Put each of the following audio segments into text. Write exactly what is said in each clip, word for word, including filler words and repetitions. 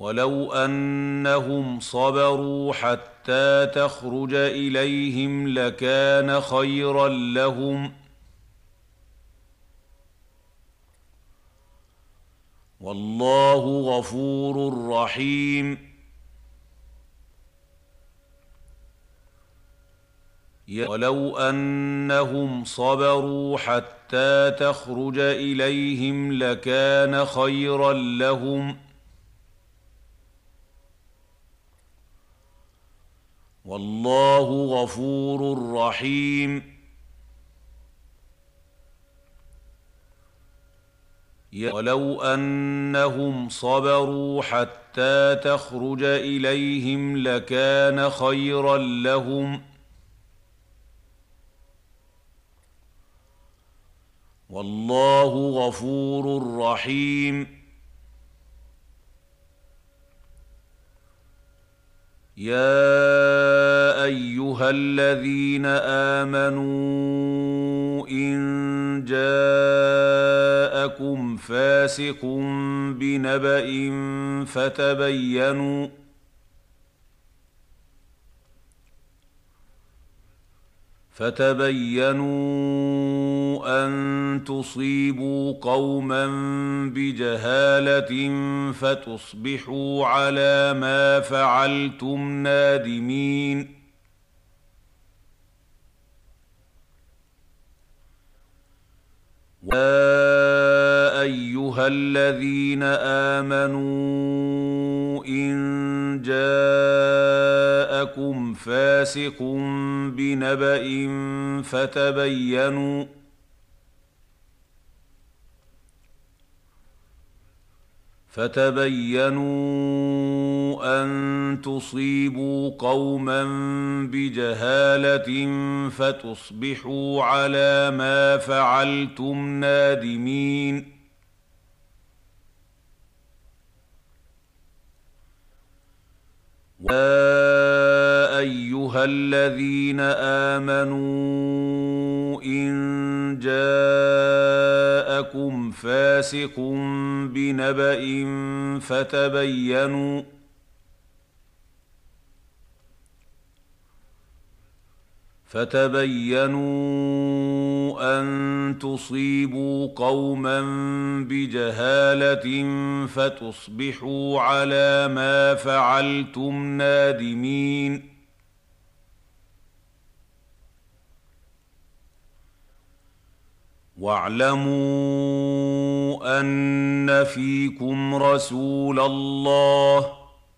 ولو أنهم صبروا حتى تخرج إليهم لكان خيرا لهم والله غفور رحيم ولو أنهم صبروا حتى تخرج إليهم لكان خيرا لهم والله غفور رحيم ولو أنهم صبروا حتى تخرج إليهم لكان خيرا لهم والله غفور رحيم يا أيها الذين آمنوا إن جاءكم فاسق بنبأ فتبينوا فتبينوا أن تصيبوا قوما بجهالة فتصبحوا على ما فعلتم نادمين يا أيها الذين آمنوا إن جاءكم فاسق بنبأ فتبينوا فتبينوا أن تصيبوا قوما بجهالة فتصبحوا على ما فعلتم نادمين يا أيها الذين آمنوا إن جاءكم فاسق بنبأ فتبينوا فتبينوا أن تصيبوا قوما بجهالة فتصبحوا على ما فعلتم نادمين واعلموا أن فيكم رسول الله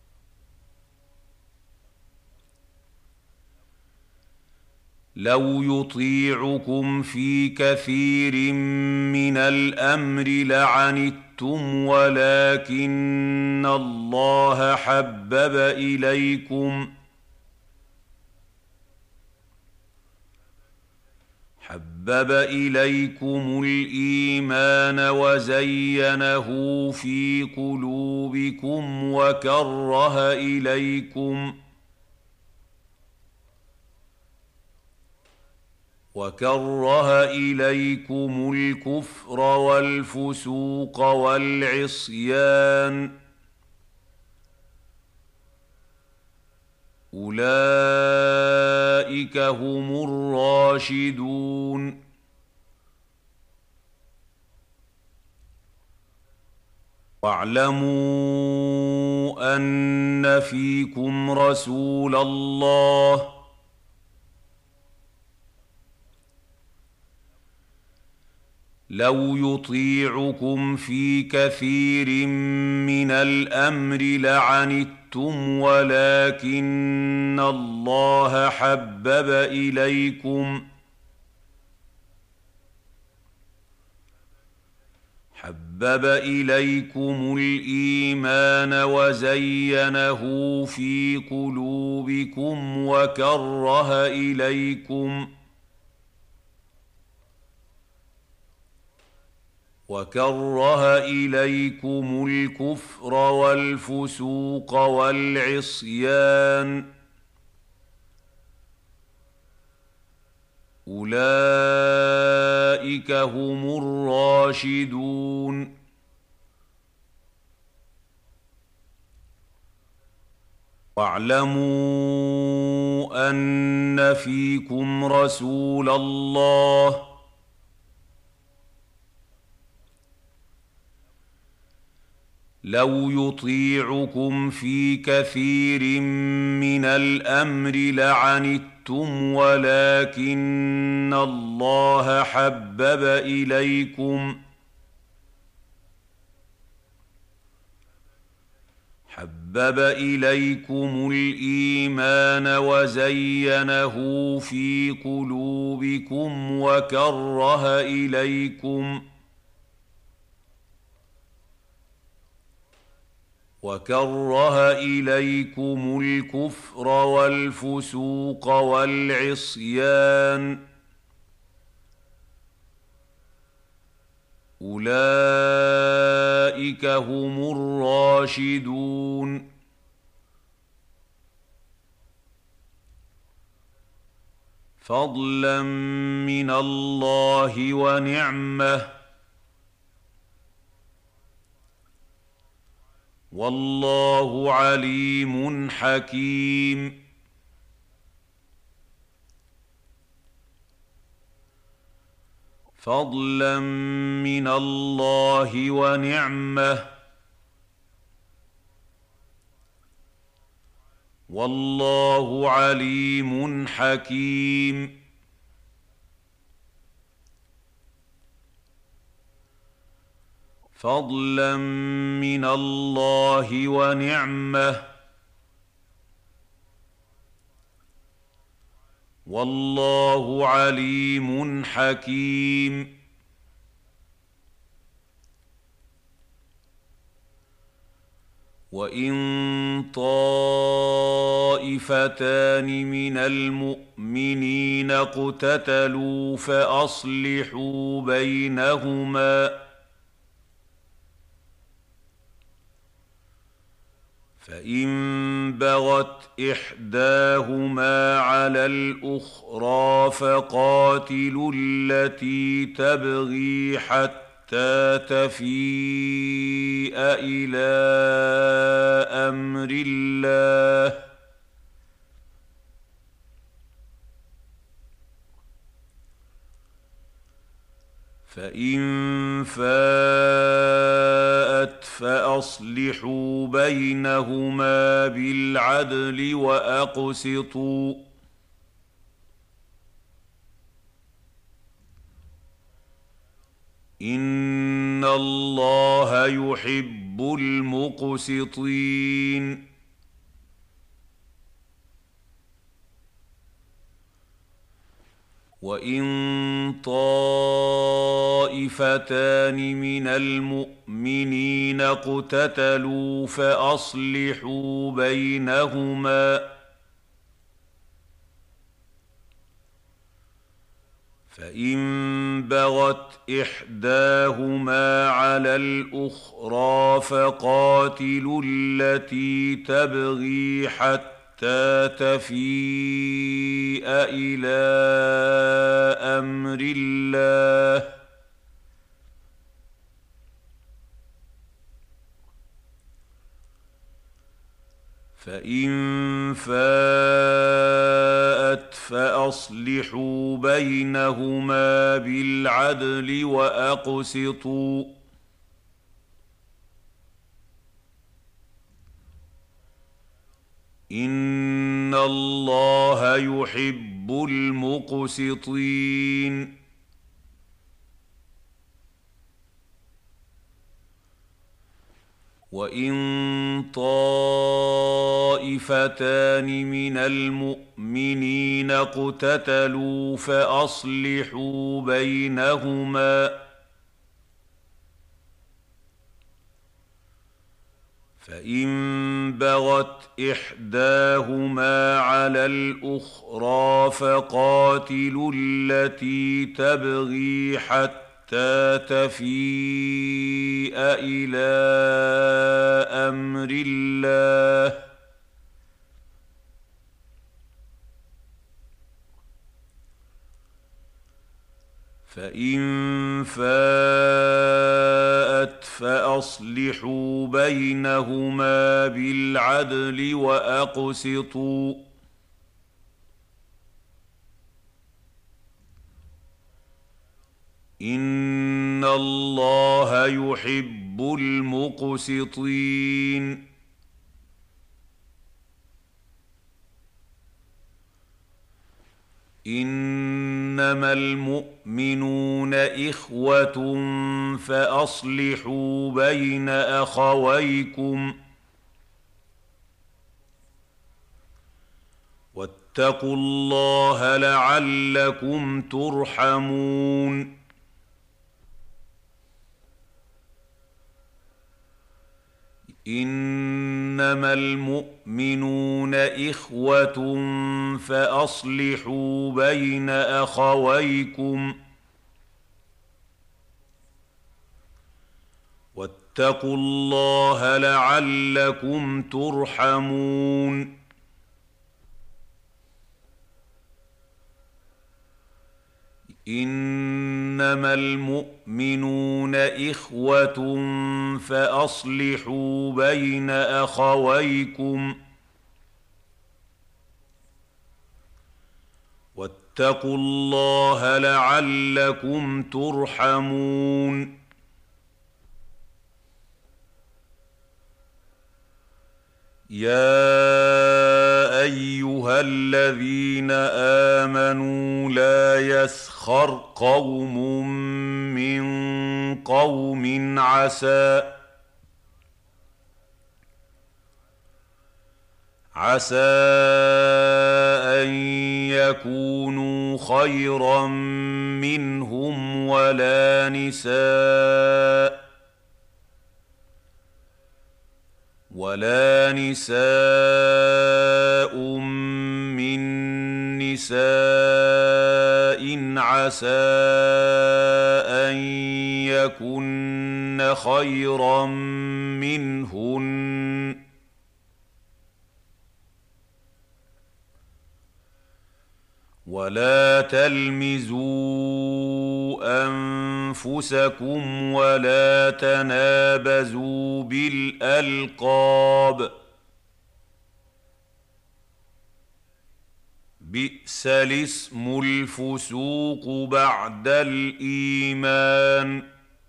لو يطيعكم في كثير من الأمر لعنتم ولكن الله حبب إليكم حبب إليكم الإيمان وزينه في قلوبكم وكره إليكم وكره إليكم الكفر والفسوق والعصيان أولئك هم الراشدون واعلموا أن فيكم رسول الله لو يطيعكم في كثير من الأمر لعنتم ولكن الله حبب إليكم حبب إليكم الإيمان وزينه في قلوبكم وكره إليكم وكره إليكم الكفر والفسوق والعصيان أولئك هم الراشدون واعلموا ان فيكم رسول الله لو يطيعكم في كثير من الامر لعنتم ولكن الله حبب اليكم حبب اليكم الايمان وزينه في قلوبكم وكره اليكم وكره اليكم الكفر والفسوق والعصيان اولئك هم الراشدون فضلا من الله ونعمه والله عليم حكيم فضلا من الله ونعمه والله عليم حكيم فضلا من الله ونعمه والله عليم حكيم وان طائفتان من المؤمنين اقتتلوا فاصلحوا بينهما فان بغت احداهما على الاخرى فقاتلوا التي تبغي حتى تفيء الى امر الله فان فاءت فاصلحوا بينهما بالعدل واقسطوا ان الله يحب المقسطين وان طائفتان من المؤمنين اقتتلوا فاصلحوا بينهما فان بغت احداهما على الاخرى فقاتلوا التي تبغي حتى تفيء الى امر الله فان فاءت فاصلحوا بينهما بالعدل واقسطوا ان الله يحب المقسطين وان طائفتان من المؤمنين اقتتلوا فاصلحوا بينهما فان بغت احداهما على الاخرى فقاتلوا التي تبغي حتى تفيء الى امر الله فان فاءت فاصلحوا بينهما بالعدل وأقسطوا إن الله يحب المقسطين إنما المؤمنون إخوة فأصلحوا بين أخويكم واتقوا الله لعلكم ترحمون إنما المؤمنون إخوة فأصلحوا بين أخويكم واتقوا الله لعلكم ترحمون إنما المؤمنون إخوة فأصلحوا بين أخويكم واتقوا الله لعلكم ترحمون يا أيها الذين آمنوا لا يسخر قوم من قوم عسى عسى أن يكونوا خيرا منهم ولا نساء ولا نساء من نساء عسى أن يكن خيرا منهن ولا تلمزوا أنفسكم ولا تنابزوا بالألقاب بئس الاسم الفسوق بعد الإيمان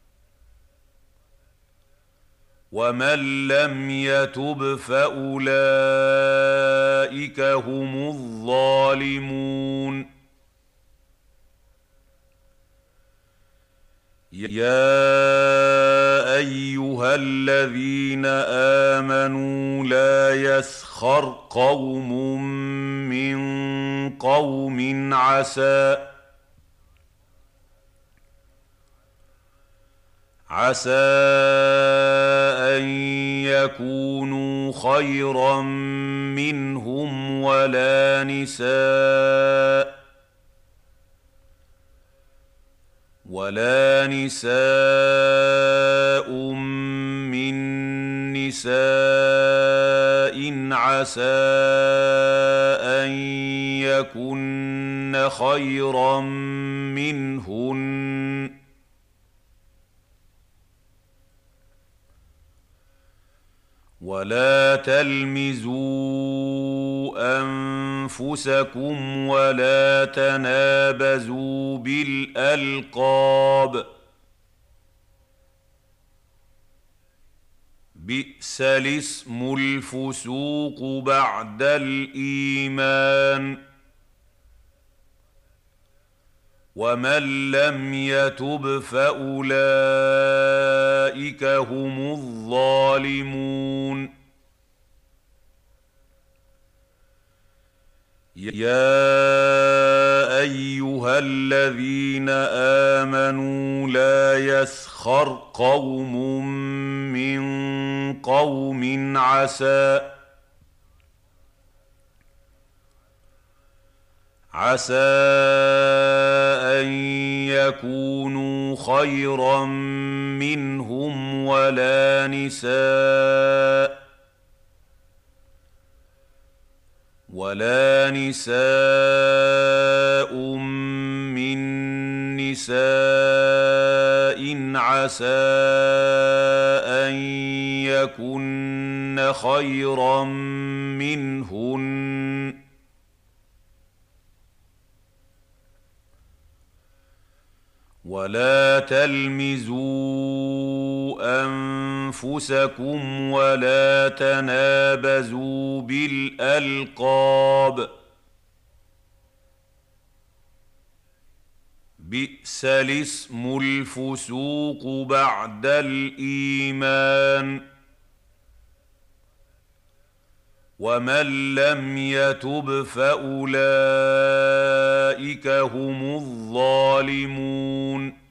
ومن لم يتب فأولئك هم الظالمون يا أيها الذين آمنوا لا يسخر قوم من قوم عسى عسى أن يكونوا خيرا منهم ولا نساء ولا نساء من نساء عسى أن يكن خيرا منهن ولا تلمزوا أنفسكم ولا تنابزوا بالألقاب بئس الاسم الفسوق بعد الإيمان ومن لم يتب فأولئك هم الظالمون يا أيها الذين آمنوا لا يسخر قوم من قوم عسى عسى أن يكونوا خيرا منهم ولا نساء ولا نساء من نساء عسى ان يكن خيرا منهن ولا تلمزوا انفسكم ولا تنابزوا بالالقاب بئس الاسم الفسوق بعد الايمان ومن لم يتب فاولئك هم الظالمون